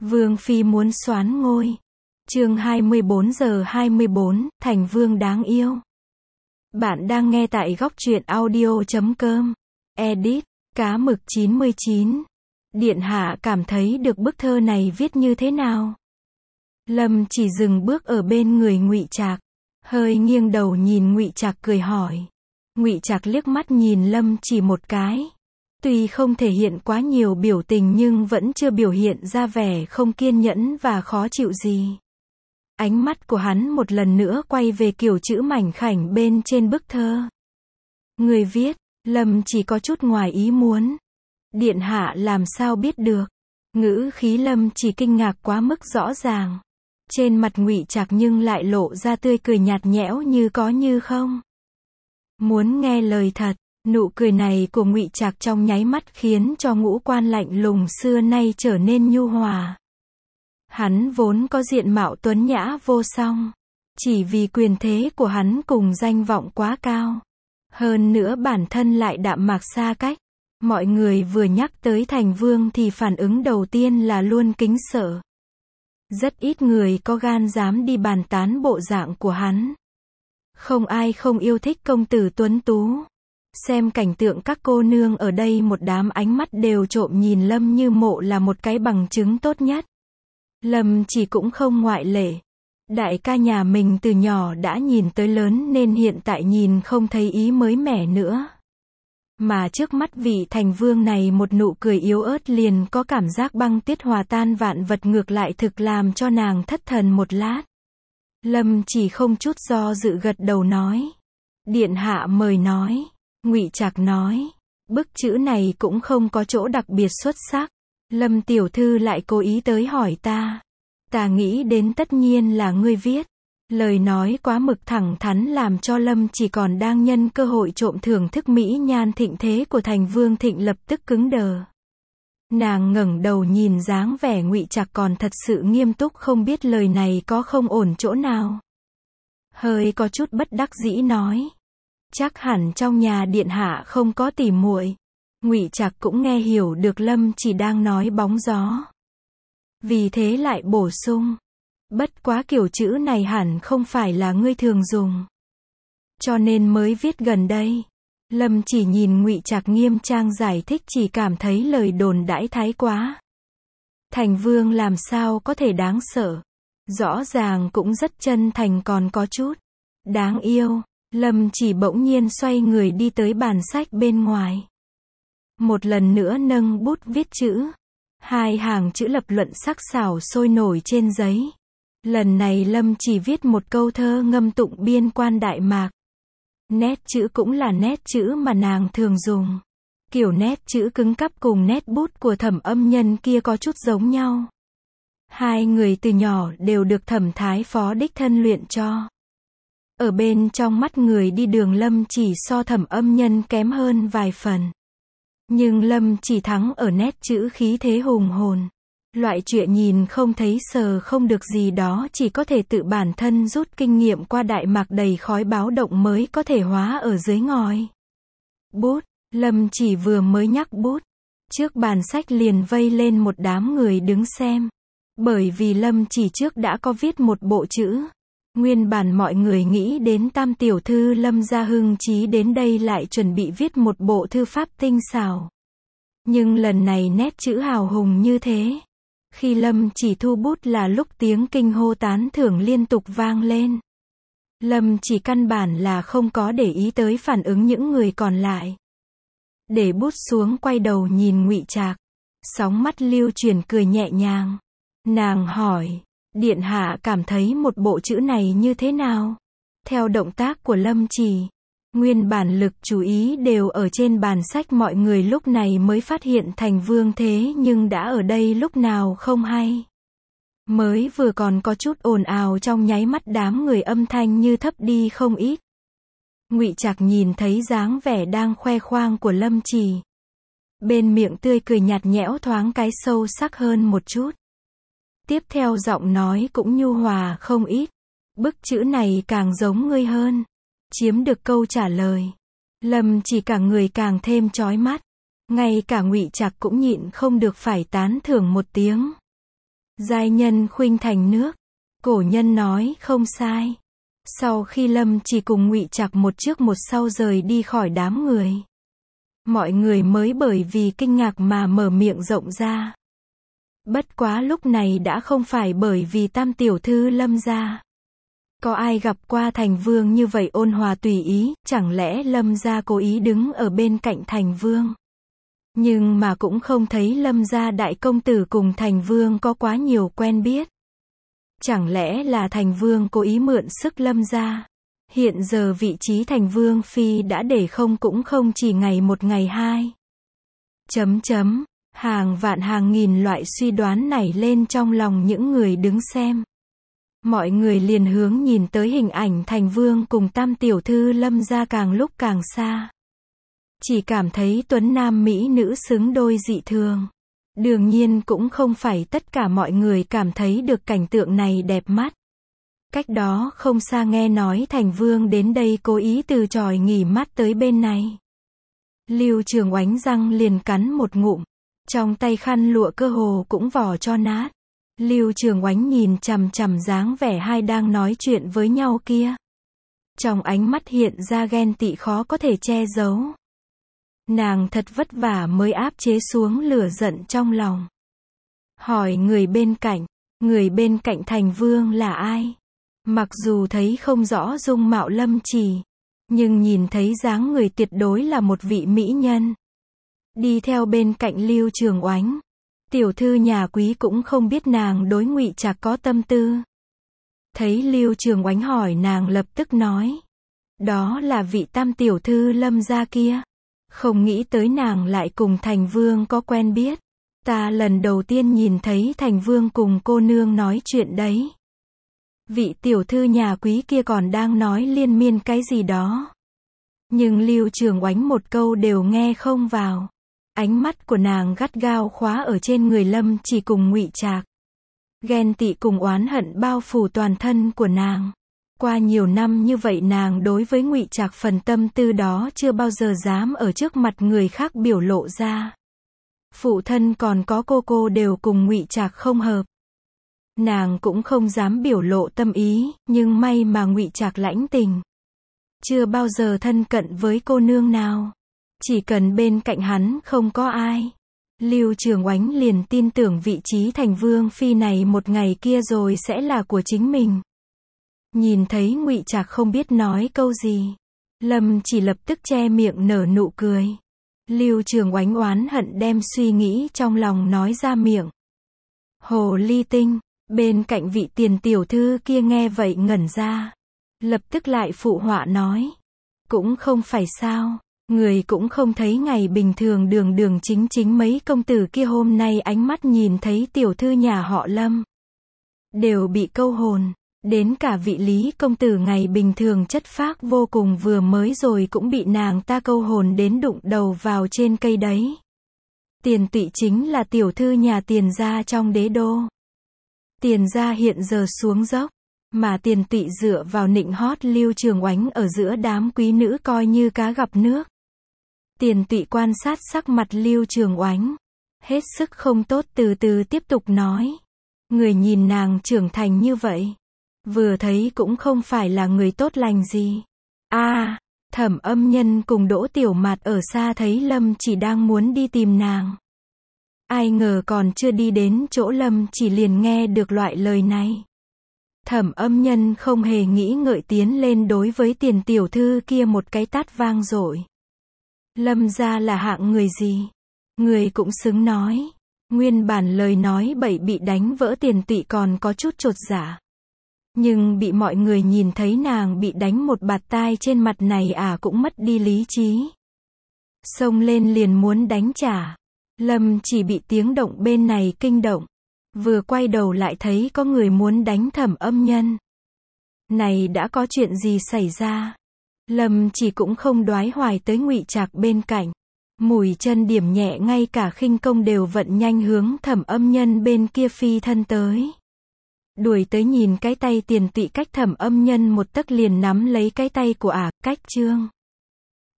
Vương phi muốn soán ngôi. Chương 24:24, thành vương đáng yêu. Bạn đang nghe tại góc truyện audio.com. Edit, cá mực 99. Điện hạ cảm thấy được bức thơ này viết như thế nào? Lâm chỉ dừng bước ở bên người Ngụy Trạc, hơi nghiêng đầu nhìn Ngụy Trạc cười hỏi. Ngụy Trạc liếc mắt nhìn Lâm chỉ một cái. Tuy không thể hiện quá nhiều biểu tình nhưng vẫn chưa biểu hiện ra vẻ không kiên nhẫn và khó chịu gì. Ánh mắt của hắn một lần nữa quay về kiểu chữ mảnh khảnh bên trên bức thơ. Người viết, Lâm chỉ có chút ngoài ý muốn. Điện hạ làm sao biết được? Ngữ khí Lâm chỉ kinh ngạc quá mức rõ ràng. Trên mặt Ngụy Trạc nhưng lại lộ ra tươi cười nhạt nhẽo như có như không. Muốn nghe lời thật. Nụ cười này của Ngụy Trạc trong nháy mắt khiến cho ngũ quan lạnh lùng xưa nay trở nên nhu hòa. Hắn vốn có diện mạo tuấn nhã vô song. Chỉ vì quyền thế của hắn cùng danh vọng quá cao. Hơn nữa bản thân lại đạm mạc xa cách. Mọi người vừa nhắc tới thành vương thì phản ứng đầu tiên là luôn kính sợ. Rất ít người có gan dám đi bàn tán bộ dạng của hắn. Không ai không yêu thích công tử tuấn tú. Xem cảnh tượng các cô nương ở đây một đám ánh mắt đều trộm nhìn Lâm Như Mộ là một cái bằng chứng tốt nhất. Lâm chỉ cũng không ngoại lệ. Đại ca nhà mình từ nhỏ đã nhìn tới lớn nên hiện tại nhìn không thấy ý mới mẻ nữa. Mà trước mắt vị thành vương này một nụ cười yếu ớt liền có cảm giác băng tiết hòa tan vạn vật, ngược lại thực làm cho nàng thất thần một lát. Lâm chỉ không chút do dự gật đầu nói. Điện hạ mời nói. Ngụy Trạc nói, bức chữ này cũng không có chỗ đặc biệt xuất sắc. Lâm tiểu thư lại cố ý tới hỏi ta. Ta nghĩ đến tất nhiên là ngươi viết. Lời nói quá mực thẳng thắn làm cho Lâm chỉ còn đang nhân cơ hội trộm thưởng thức mỹ nhan thịnh thế của thành vương Thịnh lập tức cứng đờ. Nàng ngẩng đầu nhìn dáng vẻ Ngụy Trạc còn thật sự nghiêm túc, không biết lời này có không ổn chỗ nào. Hơi có chút bất đắc dĩ nói. Chắc hẳn trong nhà điện hạ không có tỉ muội. Ngụy Trạc cũng nghe hiểu được Lâm chỉ đang nói bóng gió. Vì thế lại bổ sung. Bất quá kiểu chữ này hẳn không phải là ngươi thường dùng. Cho nên mới viết gần đây. Lâm chỉ nhìn Ngụy Trạc nghiêm trang giải thích, chỉ cảm thấy lời đồn đãi thái quá. Thành vương làm sao có thể đáng sợ. Rõ ràng cũng rất chân thành, còn có chút đáng yêu. Lâm chỉ bỗng nhiên xoay người đi tới bàn sách bên ngoài. Một lần nữa nâng bút viết chữ. Hai hàng chữ lập luận sắc sảo sôi nổi trên giấy. Lần này Lâm chỉ viết một câu thơ ngâm tụng biên quan Đại Mạc. Nét chữ cũng là nét chữ mà nàng thường dùng. Kiểu nét chữ cứng cáp cùng nét bút của Thẩm Âm Nhân kia có chút giống nhau. Hai người từ nhỏ đều được Thẩm Thái Phó đích thân luyện cho. Ở bên trong mắt người đi đường Lâm chỉ so Thẩm Âm Nhân kém hơn vài phần. Nhưng Lâm chỉ thắng ở nét chữ khí thế hùng hồn. Loại chuyện nhìn không thấy sờ không được gì đó chỉ có thể tự bản thân rút kinh nghiệm qua Đại Mạc đầy khói báo động mới có thể hóa ở dưới ngòi. Bút, Lâm chỉ vừa mới nhắc bút. Trước bàn sách liền vây lên một đám người đứng xem. Bởi vì Lâm chỉ trước đã có viết một bộ chữ. Nguyên bản mọi người nghĩ đến tam tiểu thư Lâm gia hưng chí đến đây lại chuẩn bị viết một bộ thư pháp tinh xảo. Nhưng lần này nét chữ hào hùng như thế. Khi Lâm chỉ thu bút là lúc tiếng kinh hô tán thưởng liên tục vang lên. Lâm chỉ căn bản là không có để ý tới phản ứng những người còn lại. Để bút xuống quay đầu nhìn Ngụy Trạc. Sóng mắt lưu chuyển cười nhẹ nhàng. Nàng hỏi. Điện hạ cảm thấy một bộ chữ này như thế nào? Theo động tác của Lâm chỉ, nguyên bản lực chú ý đều ở trên bàn sách, mọi người lúc này mới phát hiện thành vương thế nhưng đã ở đây lúc nào không hay. Mới vừa còn có chút ồn ào, trong nháy mắt đám người âm thanh như thấp đi không ít. Ngụy Trạc nhìn thấy dáng vẻ đang khoe khoang của Lâm chỉ. Bên miệng tươi cười nhạt nhẽo thoáng cái sâu sắc hơn một chút. Tiếp theo giọng nói cũng nhu hòa không ít. Bức chữ này càng giống ngươi hơn. Chiếm được câu trả lời. Lâm chỉ cả người càng thêm chói mắt. Ngay cả Ngụy Trạc cũng nhịn không được phải tán thưởng một tiếng. Giai nhân khuynh thành nước. Cổ nhân nói không sai. Sau khi Lâm Chỉ cùng Ngụy Trạc một trước một sau rời đi khỏi đám người, mọi người mới bởi vì kinh ngạc mà mở miệng rộng ra. Bất quá lúc này đã không phải bởi vì tam tiểu thư Lâm gia. Có ai gặp qua thành vương như vậy ôn hòa tùy ý, chẳng lẽ Lâm gia cố ý đứng ở bên cạnh thành vương? Nhưng mà cũng không thấy Lâm gia đại công tử cùng thành vương có quá nhiều quen biết. Chẳng lẽ là thành vương cố ý mượn sức Lâm gia? Hiện giờ vị trí thành vương phi đã để không cũng không chỉ ngày một ngày hai. Hàng vạn hàng nghìn loại suy đoán nảy lên trong lòng những người đứng xem. Mọi người liền hướng nhìn tới hình ảnh thành vương cùng tam tiểu thư Lâm gia càng lúc càng xa. Chỉ cảm thấy tuấn nam mỹ nữ xứng đôi dị thường. Đương nhiên cũng không phải tất cả mọi người cảm thấy được cảnh tượng này đẹp mắt. Cách đó không xa nghe nói thành vương đến đây cố ý từ chòi nghỉ mát tới bên này. Lưu Trường Oánh răng liền cắn một ngụm. Trong tay khăn lụa cơ hồ cũng vò cho nát. Lưu Trường Oánh nhìn chằm chằm dáng vẻ hai đang nói chuyện với nhau kia. Trong ánh mắt hiện ra ghen tị khó có thể che giấu. Nàng thật vất vả mới áp chế xuống lửa giận trong lòng. Hỏi người bên cạnh thành vương là ai? Mặc dù thấy không rõ dung mạo Lâm Chỉ, nhưng nhìn thấy dáng người tuyệt đối là một vị mỹ nhân. Đi theo bên cạnh Lưu Trường Oánh, tiểu thư nhà quý cũng không biết nàng đối Ngụy Trạc có tâm tư. Thấy Lưu Trường Oánh hỏi nàng lập tức nói, đó là vị tam tiểu thư Lâm gia kia. Không nghĩ tới nàng lại cùng thành vương có quen biết. Ta lần đầu tiên nhìn thấy thành vương cùng cô nương nói chuyện đấy. Vị tiểu thư nhà quý kia còn đang nói liên miên cái gì đó. Nhưng Lưu Trường Oánh một câu đều nghe không vào. Ánh mắt của nàng gắt gao khóa ở trên người Lâm Chỉ cùng Ngụy Trạc. Ghen tị cùng oán hận bao phủ toàn thân của nàng. Qua nhiều năm như vậy nàng đối với Ngụy Trạc phần tâm tư đó chưa bao giờ dám ở trước mặt người khác biểu lộ ra. Phụ thân còn có cô đều cùng Ngụy Trạc không hợp. Nàng cũng không dám biểu lộ tâm ý, nhưng may mà Ngụy Trạc lãnh tình. Chưa bao giờ thân cận với cô nương nào. Chỉ cần bên cạnh hắn không có ai. Lưu Trường Oánh liền tin tưởng vị trí thành vương phi này một ngày kia rồi sẽ là của chính mình. Nhìn thấy Ngụy Trạc không biết nói câu gì, Lâm Chỉ lập tức che miệng nở nụ cười. Lưu Trường Oánh oán hận đem suy nghĩ trong lòng nói ra miệng. Hồ ly tinh, bên cạnh vị tiền tiểu thư kia nghe vậy ngẩn ra. Lập tức lại phụ họa nói. Cũng không phải sao, người cũng không thấy ngày bình thường đường chính mấy công tử kia hôm nay ánh mắt nhìn thấy tiểu thư nhà họ Lâm. Đều bị câu hồn. Đến cả vị Lý công tử ngày bình thường chất phác vô cùng vừa mới rồi cũng bị nàng ta câu hồn đến đụng đầu vào trên cây đấy. Tiền Tụy chính là tiểu thư nhà Tiền gia trong đế đô. Tiền gia hiện giờ xuống dốc, mà Tiền Tụy dựa vào nịnh hót Lưu Trường Oánh ở giữa đám quý nữ coi như cá gặp nước. Tiền Tụy quan sát sắc mặt Lưu Trường Oánh, hết sức không tốt từ từ tiếp tục nói. Người nhìn nàng trưởng thành như vậy, vừa thấy cũng không phải là người tốt lành gì. Thẩm Âm Nhân cùng Đỗ Tiểu Mạt ở xa thấy Lâm Chỉ đang muốn đi tìm nàng. Ai ngờ còn chưa đi đến chỗ Lâm Chỉ liền nghe được loại lời này. Thẩm Âm Nhân không hề nghĩ ngợi tiến lên đối với Tiền tiểu thư kia một cái tát vang dội. Lâm gia là hạng người gì? Người cũng xứng nói. Nguyên bản lời nói bậy bị đánh vỡ Tiền Tụy còn có chút chột dạ. Nhưng bị mọi người nhìn thấy nàng bị đánh một bạt tai trên mặt này cũng mất đi lý trí. Xông lên liền muốn đánh trả. Lâm Chỉ bị tiếng động bên này kinh động. Vừa quay đầu lại thấy có người muốn đánh Thẩm Âm Nhân. Này đã có chuyện gì xảy ra? Lâm Chỉ cũng không đoái hoài tới Ngụy Trạc bên cạnh. Mùi chân điểm nhẹ ngay cả khinh công đều vận nhanh hướng Thẩm Âm Nhân bên kia phi thân tới. Đuổi tới nhìn cái tay Tiền Tụy cách Thẩm Âm Nhân một tấc liền nắm lấy cái tay của cách Trương.